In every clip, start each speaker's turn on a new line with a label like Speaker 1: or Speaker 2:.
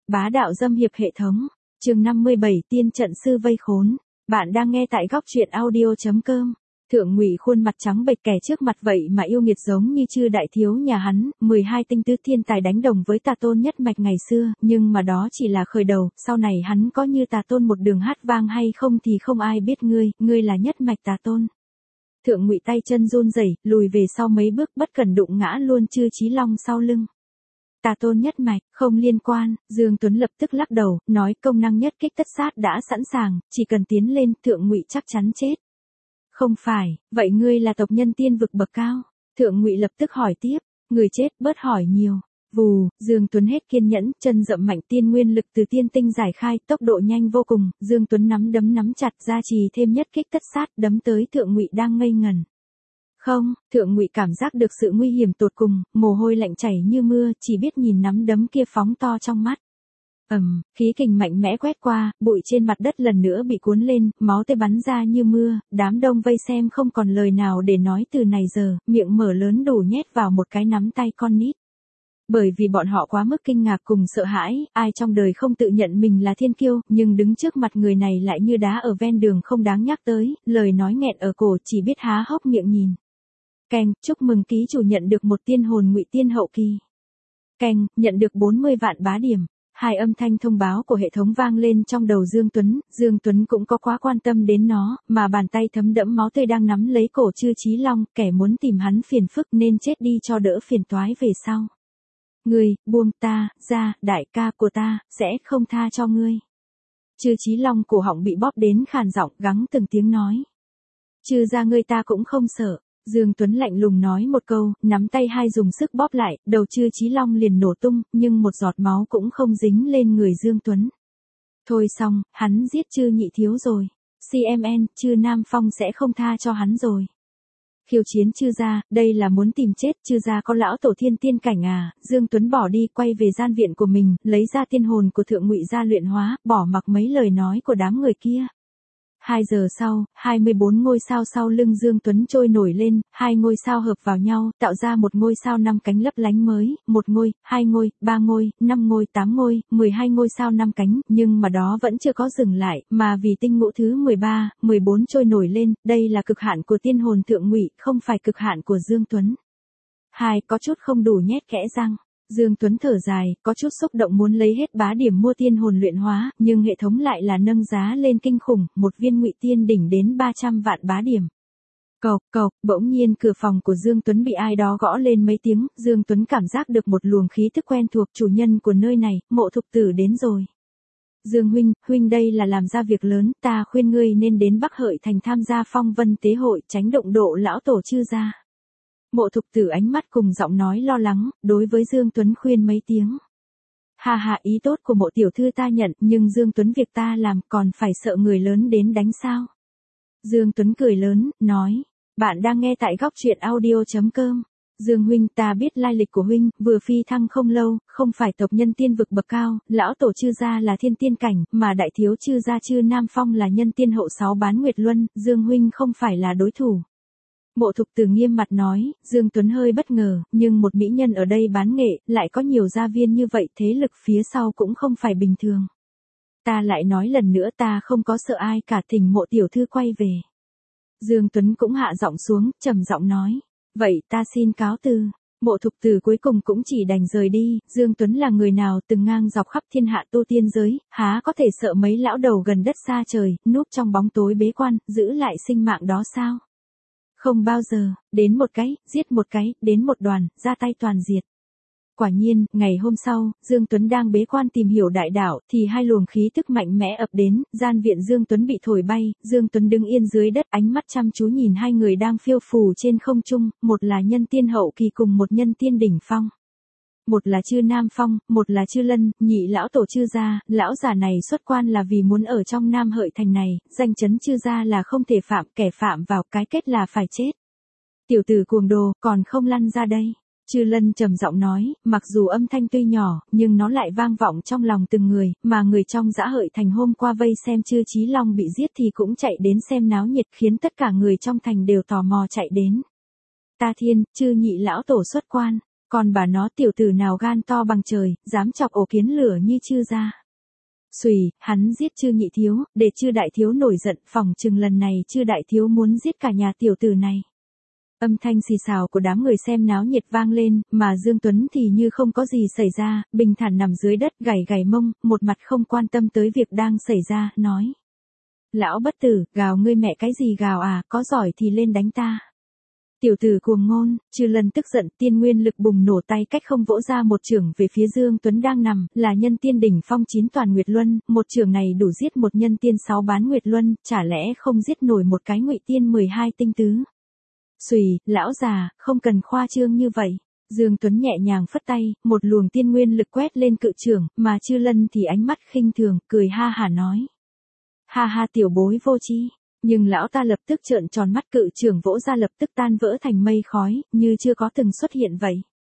Speaker 1: Bá đạo dâm hiệp hệ thống. Chương 57 Tiên trận sư vây khốn. Bạn đang nghe tại góc truyện audio.com. Thượng Ngụy khuôn mặt trắng bệch kẻ trước mặt vậy mà yêu nghiệt giống như chư đại thiếu nhà hắn, 12 tinh tứ thiên tài đánh đồng với Tà Tôn nhất mạch ngày xưa, nhưng mà đó chỉ là khởi đầu, sau này hắn có như Tà Tôn một đường hát vang hay không thì không ai biết ngươi là nhất mạch Tà Tôn. Thượng Ngụy tay chân run rẩy, lùi về sau mấy bước bất cần đụng ngã luôn Chư Chí Long sau lưng. Tà Tôn nhất mạch, không liên quan, Dương Tuấn lập tức lắc đầu, nói công năng nhất kích tất sát đã sẵn sàng, chỉ cần tiến lên, Thượng Ngụy chắc chắn chết. Không phải, vậy ngươi là tộc nhân tiên vực bậc cao? Thượng Ngụy lập tức hỏi tiếp, người chết bớt hỏi nhiều. Vù, Dương Tuấn hết kiên nhẫn, chân dậm mạnh tiên nguyên lực từ tiên tinh giải khai, tốc độ nhanh vô cùng, Dương Tuấn nắm chặt ra trì thêm nhất kích tất sát, đấm tới Thượng Ngụy đang ngây ngẩn. Không, Thượng Ngụy cảm giác được sự nguy hiểm tột cùng, mồ hôi lạnh chảy như mưa, chỉ biết nhìn nắm đấm kia phóng to trong mắt. Khí kình mạnh mẽ quét qua, bụi trên mặt đất lần nữa bị cuốn lên, máu tươi bắn ra như mưa, đám đông vây xem không còn lời nào để nói từ này giờ, miệng mở lớn đủ nhét vào một cái nắm tay con nít. Bởi vì bọn họ quá mức kinh ngạc cùng sợ hãi, ai trong đời không tự nhận mình là thiên kiêu, nhưng đứng trước mặt người này lại như đá ở ven đường không đáng nhắc tới, lời nói nghẹn ở cổ chỉ biết há hốc miệng nhìn. Keng, chúc mừng ký chủ nhận được một tiên hồn Ngụy tiên hậu kỳ. Keng, nhận được 40 vạn bá điểm. Hai âm thanh thông báo của hệ thống vang lên trong đầu Dương Tuấn cũng có quá quan tâm đến nó, mà bàn tay thấm đẫm máu tươi đang nắm lấy cổ Chư Chí Long, kẻ muốn tìm hắn phiền phức nên chết đi cho đỡ phiền toái về sau. Ngươi, buông ta, ra, đại ca của ta, sẽ không tha cho ngươi. Chư Chí Long cổ họng bị bóp đến khàn giọng gắng từng tiếng nói. Trừ ra ngươi ta cũng không sợ. Dương Tuấn lạnh lùng nói một câu, nắm tay hai dùng sức bóp lại, đầu Chư Chí Long liền nổ tung, nhưng một giọt máu cũng không dính lên người Dương Tuấn. Thôi xong, hắn giết Chư nhị thiếu rồi. CMN, Chư Nam Phong sẽ không tha cho hắn rồi. Khiêu chiến Chư gia, đây là muốn tìm chết, Chư gia có lão tổ thiên tiên cảnh à? Dương Tuấn bỏ đi, quay về gian viện của mình, lấy ra tiên hồn của Thượng Ngụy ra luyện hóa, bỏ mặc mấy lời nói của đám người kia. 2 giờ sau, 24 ngôi sao sau lưng Dương Tuấn trôi nổi lên, 2 ngôi sao hợp vào nhau, tạo ra một ngôi sao 5 cánh lấp lánh mới, 1 ngôi, 2 ngôi, 3 ngôi, 5 ngôi, 8 ngôi, 12 ngôi sao 5 cánh, nhưng mà đó vẫn chưa có dừng lại, mà vì tinh ngũ thứ 13, 14 trôi nổi lên, đây là cực hạn của tiên hồn Thượng Ngụy, không phải cực hạn của Dương Tuấn. Có chút không đủ nhét kẽ răng. Dương Tuấn thở dài, có chút xúc động muốn lấy hết bá điểm mua tiên hồn luyện hóa, nhưng hệ thống lại là nâng giá lên kinh khủng, một viên Ngụy tiên đỉnh đến 300 vạn bá điểm. Cộc, bỗng nhiên cửa phòng của Dương Tuấn bị ai đó gõ lên mấy tiếng, Dương Tuấn cảm giác được một luồng khí thức quen thuộc, chủ nhân của nơi này, Mộ Thục Tử đến rồi. Dương huynh đây là làm ra việc lớn, ta khuyên ngươi nên đến Bắc Hợi Thành tham gia phong vân tế hội, tránh động độ lão tổ Chư gia. Mộ Thục Tử ánh mắt cùng giọng nói lo lắng, đối với Dương Tuấn khuyên mấy tiếng. Ý tốt của Mộ tiểu thư ta nhận, nhưng Dương Tuấn việc ta làm còn phải sợ người lớn đến đánh sao? Dương Tuấn cười lớn, nói, bạn đang nghe tại góc truyện audio.com. Dương huynh, ta biết lai lịch của huynh, vừa phi thăng không lâu, không phải tộc nhân tiên vực bậc cao, lão tổ Chư gia là thiên tiên cảnh, mà đại thiếu Chư gia Chư Nam Phong là nhân tiên hậu 6 bán nguyệt luân, Dương huynh không phải là đối thủ. Mộ Thục Tử nghiêm mặt nói, Dương Tuấn hơi bất ngờ, nhưng một mỹ nhân ở đây bán nghệ, lại có nhiều gia viên như vậy, thế lực phía sau cũng không phải bình thường. Ta lại nói lần nữa, ta không có sợ ai cả, thỉnh Mộ tiểu thư quay về. Dương Tuấn cũng hạ giọng xuống, trầm giọng nói, vậy ta xin cáo từ. Mộ Thục Tử cuối cùng cũng chỉ đành rời đi, Dương Tuấn là người nào từng ngang dọc khắp thiên hạ tu tiên giới, há có thể sợ mấy lão đầu gần đất xa trời, núp trong bóng tối bế quan, giữ lại sinh mạng đó sao? Không bao giờ, đến một cái, giết một cái, đến một đoàn, ra tay toàn diệt. Quả nhiên, ngày hôm sau, Dương Tuấn đang bế quan tìm hiểu đại đạo, thì hai luồng khí tức mạnh mẽ ập đến, gian viện Dương Tuấn bị thổi bay, Dương Tuấn đứng yên dưới đất, ánh mắt chăm chú nhìn hai người đang phiêu phù trên không trung, một là nhân tiên hậu kỳ cùng một nhân tiên đỉnh phong. Một là Chư Nam Phong, một là Chư Lân, nhị lão tổ Chư gia, lão già này xuất quan là vì muốn ở trong Nam Hợi Thành này, danh chấn Chư gia là không thể phạm, kẻ phạm vào cái kết là phải chết. Tiểu tử cuồng đồ, còn không lăn ra đây. Chư Lân trầm giọng nói, mặc dù âm thanh tuy nhỏ, nhưng nó lại vang vọng trong lòng từng người, mà người trong Dã Hợi Thành hôm qua vây xem Chư Chí Long bị giết thì cũng chạy đến xem náo nhiệt, khiến tất cả người trong thành đều tò mò chạy đến. Ta thiên, Chư nhị lão tổ xuất quan. Còn bà nó tiểu tử nào gan to bằng trời, dám chọc ổ kiến lửa như Chư gia. Xùy, hắn giết Chư nhị thiếu, để Chư đại thiếu nổi giận, phỏng chừng lần này Chư đại thiếu muốn giết cả nhà tiểu tử này. Âm thanh xì xào của đám người xem náo nhiệt vang lên, mà Dương Tuấn thì như không có gì xảy ra, bình thản nằm dưới đất gảy gảy mông, một mặt không quan tâm tới việc đang xảy ra, nói. Lão bất tử, gào ngươi mẹ cái gì gào à, có giỏi thì lên đánh ta. Tiểu tử cuồng ngôn, Chư Lân tức giận, tiên nguyên lực bùng nổ tay cách không vỗ ra một chưởng về phía Dương Tuấn đang nằm, là nhân tiên đỉnh phong 9 toàn Nguyệt Luân, một chưởng này đủ giết một nhân tiên 6 bán Nguyệt Luân, chả lẽ không giết nổi một cái Ngụy tiên 12 tinh tứ. Xùy, lão già, không cần khoa trương như vậy. Dương Tuấn nhẹ nhàng phất tay, một luồng tiên nguyên lực quét lên cự chưởng, mà Chư Lân thì ánh mắt khinh thường, cười ha hả nói. Ha ha tiểu bối vô tri. Nhưng lão ta lập tức trợn tròn mắt, cự chưởng vỗ ra lập tức tan vỡ thành mây khói, như chưa có từng xuất hiện vậy.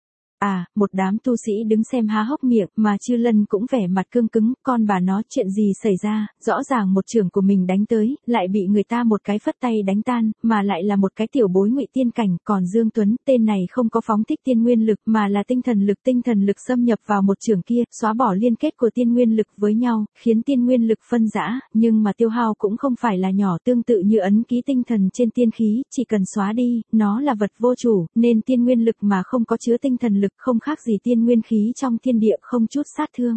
Speaker 1: À, một đám tu sĩ đứng xem há hốc miệng, mà Chư Lân cũng vẻ mặt cương cứng, con bà nó chuyện gì xảy ra, rõ ràng một chưởng của mình đánh tới, lại bị người ta một cái phất tay đánh tan, mà lại là một cái tiểu bối Ngụy tiên cảnh, còn Dương Tuấn, tên này không có phóng thích tiên nguyên lực, mà là tinh thần lực xâm nhập vào một chưởng kia, xóa bỏ liên kết của tiên nguyên lực với nhau, khiến tiên nguyên lực phân rã, nhưng mà tiêu hao cũng không phải là nhỏ, tương tự như ấn ký tinh thần trên tiên khí, chỉ cần xóa đi, nó là vật vô chủ, nên tiên nguyên lực mà không có chứa tinh thần lực không khác gì tiên nguyên khí trong thiên địa không chút sát thương.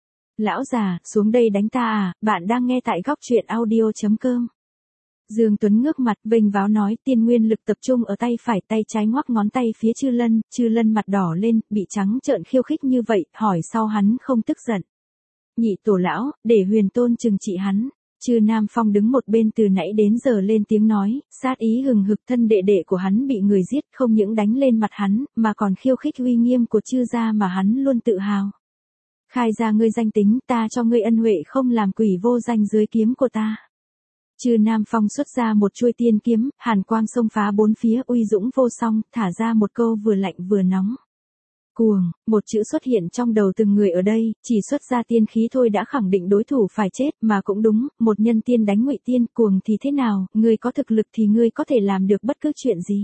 Speaker 1: Lão già, xuống đây đánh ta à, bạn đang nghe tại góc truyện audio.com. Dương Tuấn ngước mặt vênh váo nói, tiên nguyên lực tập trung ở tay phải, tay trái ngoắc ngón tay phía Chư Lân mặt đỏ lên, bị trắng trợn khiêu khích như vậy, hỏi sau hắn không tức giận. Nhị tổ lão, để Huyền Tôn trừng trị hắn. Chư Nam Phong đứng một bên từ nãy đến giờ lên tiếng nói, sát ý hừng hực, thân đệ đệ của hắn bị người giết, không những đánh lên mặt hắn, mà còn khiêu khích uy nghiêm của Chư gia mà hắn luôn tự hào. Khai ra ngươi danh tính, ta cho ngươi ân huệ không làm quỷ vô danh dưới kiếm của ta. Chư Nam Phong xuất ra một chuôi tiên kiếm, hàn quang xông phá bốn phía, uy dũng vô song, thả ra một câu vừa lạnh vừa nóng. Cuồng, một chữ xuất hiện trong đầu từng người ở đây, chỉ xuất ra tiên khí thôi đã khẳng định đối thủ phải chết, mà cũng đúng, một nhân tiên đánh Ngụy tiên, cuồng thì thế nào, ngươi có thực lực thì ngươi có thể làm được bất cứ chuyện gì.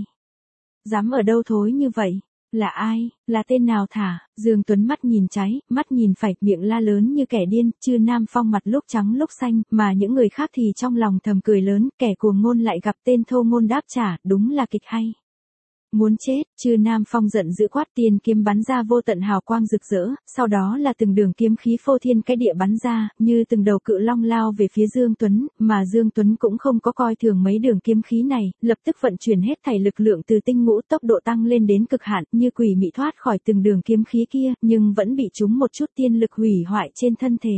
Speaker 1: Dám ở đâu thối như vậy? Là ai, là tên nào thả? Dương Tuấn mắt nhìn trái, mắt nhìn phải, miệng la lớn như kẻ điên, Chư Nam Phong mặt lúc trắng lúc xanh, mà những người khác thì trong lòng thầm cười lớn, kẻ cuồng ngôn lại gặp tên thô ngôn đáp trả, đúng là kịch hay. Muốn chết, Chư Nam Phong giận dữ quát, tiên kiếm bắn ra vô tận hào quang rực rỡ, sau đó là từng đường kiếm khí phô thiên cái địa bắn ra, như từng đầu cự long lao về phía Dương Tuấn, mà Dương Tuấn cũng không có coi thường mấy đường kiếm khí này, lập tức vận chuyển hết thảy lực lượng từ tinh ngũ, tốc độ tăng lên đến cực hạn, như quỷ mị thoát khỏi từng đường kiếm khí kia, nhưng vẫn bị trúng một chút tiên lực hủy hoại trên thân thể.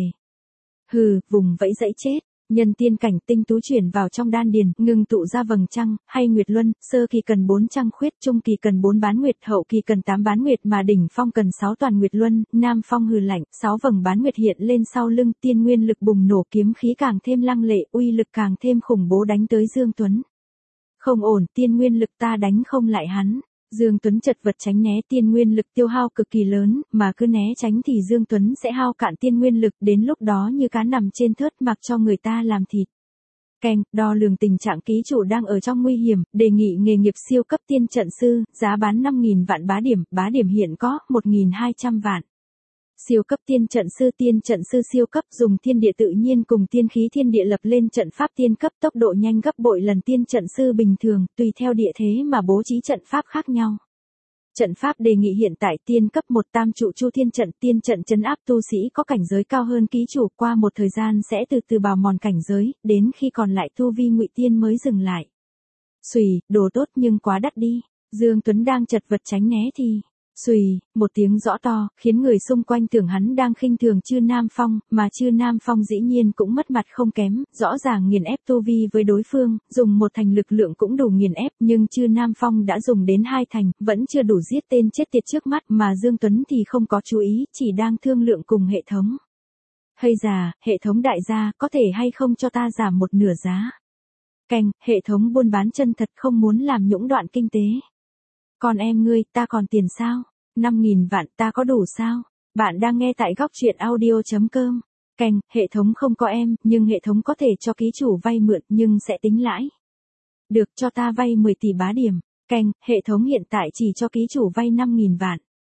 Speaker 1: Hừ, vùng vẫy dãy chết. Nhân tiên cảnh tinh tú chuyển vào trong đan điền, ngừng tụ ra vầng trăng, hay Nguyệt Luân, sơ kỳ cần 4 trăng khuyết, trung kỳ cần 4 bán nguyệt, hậu kỳ cần 8 bán nguyệt mà đỉnh phong cần 6 toàn Nguyệt Luân, Nam Phong hừ lạnh, 6 vầng bán nguyệt hiện lên sau lưng, tiên nguyên lực bùng nổ, kiếm khí càng thêm lăng lệ, uy lực càng thêm khủng bố đánh tới Dương Tuấn. Không ổn, tiên nguyên lực ta đánh không lại hắn. Dương Tuấn chật vật tránh né, tiên nguyên lực tiêu hao cực kỳ lớn, mà cứ né tránh thì Dương Tuấn sẽ hao cạn tiên nguyên lực, đến lúc đó như cá nằm trên thớt mặc cho người ta làm thịt. Keng, đo lường tình trạng ký chủ đang ở trong nguy hiểm, đề nghị nghề nghiệp siêu cấp tiên trận sư, giá bán 5.000 vạn bá điểm hiện có 1.200 vạn. Siêu cấp tiên trận sư siêu cấp dùng thiên địa tự nhiên cùng tiên khí thiên địa lập lên trận pháp tiên cấp, tốc độ nhanh gấp bội lần tiên trận sư bình thường, tùy theo địa thế mà bố trí trận pháp khác nhau. Trận pháp đề nghị hiện tại tiên cấp 1 tam trụ chu thiên trận, tiên trận trấn áp tu sĩ có cảnh giới cao hơn ký chủ, qua một thời gian sẽ từ từ bào mòn cảnh giới, đến khi còn lại tu vi Ngụy tiên mới dừng lại. Xùy, đồ tốt nhưng quá đắt đi. Dương Tuấn đang chật vật tránh né thì xùy, một tiếng rõ to, khiến người xung quanh tưởng hắn đang khinh thường Chư Nam Phong, mà Chư Nam Phong dĩ nhiên cũng mất mặt không kém, rõ ràng nghiền ép tu vi với đối phương, dùng 1 thành lực lượng cũng đủ nghiền ép, nhưng Chư Nam Phong đã dùng đến 2 thành, vẫn chưa đủ giết tên chết tiệt trước mắt, mà Dương Tuấn thì không có chú ý, chỉ đang thương lượng cùng hệ thống. Hay già, hệ thống đại gia, có thể hay không cho ta giảm một nửa giá? Keng, hệ thống buôn bán chân thật không muốn làm nhũng đoạn kinh tế. Còn em ngươi, ta còn tiền sao? 5.000 vạn ta có đủ sao? Bạn đang nghe tại góc truyện audio.com. Keng, hệ thống không có em, nhưng hệ thống có thể cho ký chủ vay mượn nhưng sẽ tính lãi. Được, cho ta vay 10 tỷ bá điểm. Keng, hệ thống hiện tại chỉ cho ký chủ vay 5.000 vạn.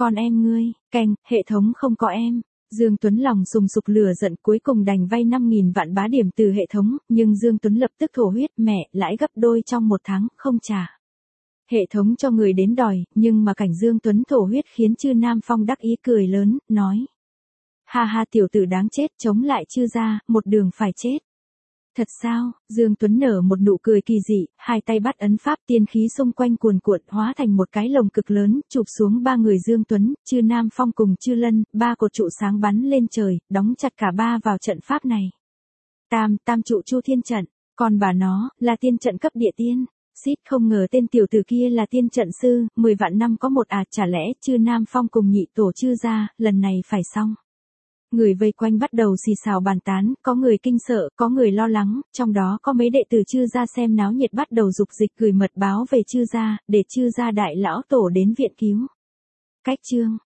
Speaker 1: con em ngươi, cành, hệ thống không có em. Dương Tuấn lòng sùng sục lửa giận cuối cùng đành vay 5.000 vạn bá điểm từ hệ thống, nhưng Dương Tuấn lập tức thổ huyết mẹ, lãi gấp đôi trong 1 tháng, không trả. Hệ thống cho người đến đòi, nhưng mà cảnh Dương Tuấn thổ huyết khiến Chư Nam Phong đắc ý cười lớn, nói. Ha ha tiểu tử đáng chết chống lại Chư gia, một đường phải chết. Thật sao, Dương Tuấn nở một nụ cười kỳ dị, hai tay bắt ấn pháp tiên khí xung quanh cuồn cuộn hóa thành một cái lồng cực lớn, chụp xuống 3 người Dương Tuấn, Chư Nam Phong cùng Chư Lân, 3 cột trụ sáng bắn lên trời, đóng chặt cả 3 vào trận pháp này. Tam trụ Chu Thiên trận, còn bà nó, là tiên trận cấp địa tiên. Xít không ngờ tên tiểu tử kia là tiên trận sư, 10 vạn năm có một chả lẽ Chư Nam Phong cùng nhị tổ Chư gia, lần này phải xong. Người vây quanh bắt đầu xì xào bàn tán, có người kinh sợ, có người lo lắng, trong đó có mấy đệ tử Chư gia xem náo nhiệt bắt đầu dục dịch gửi mật báo về Chư gia, để Chư gia đại lão tổ đến viện cứu. Cách chương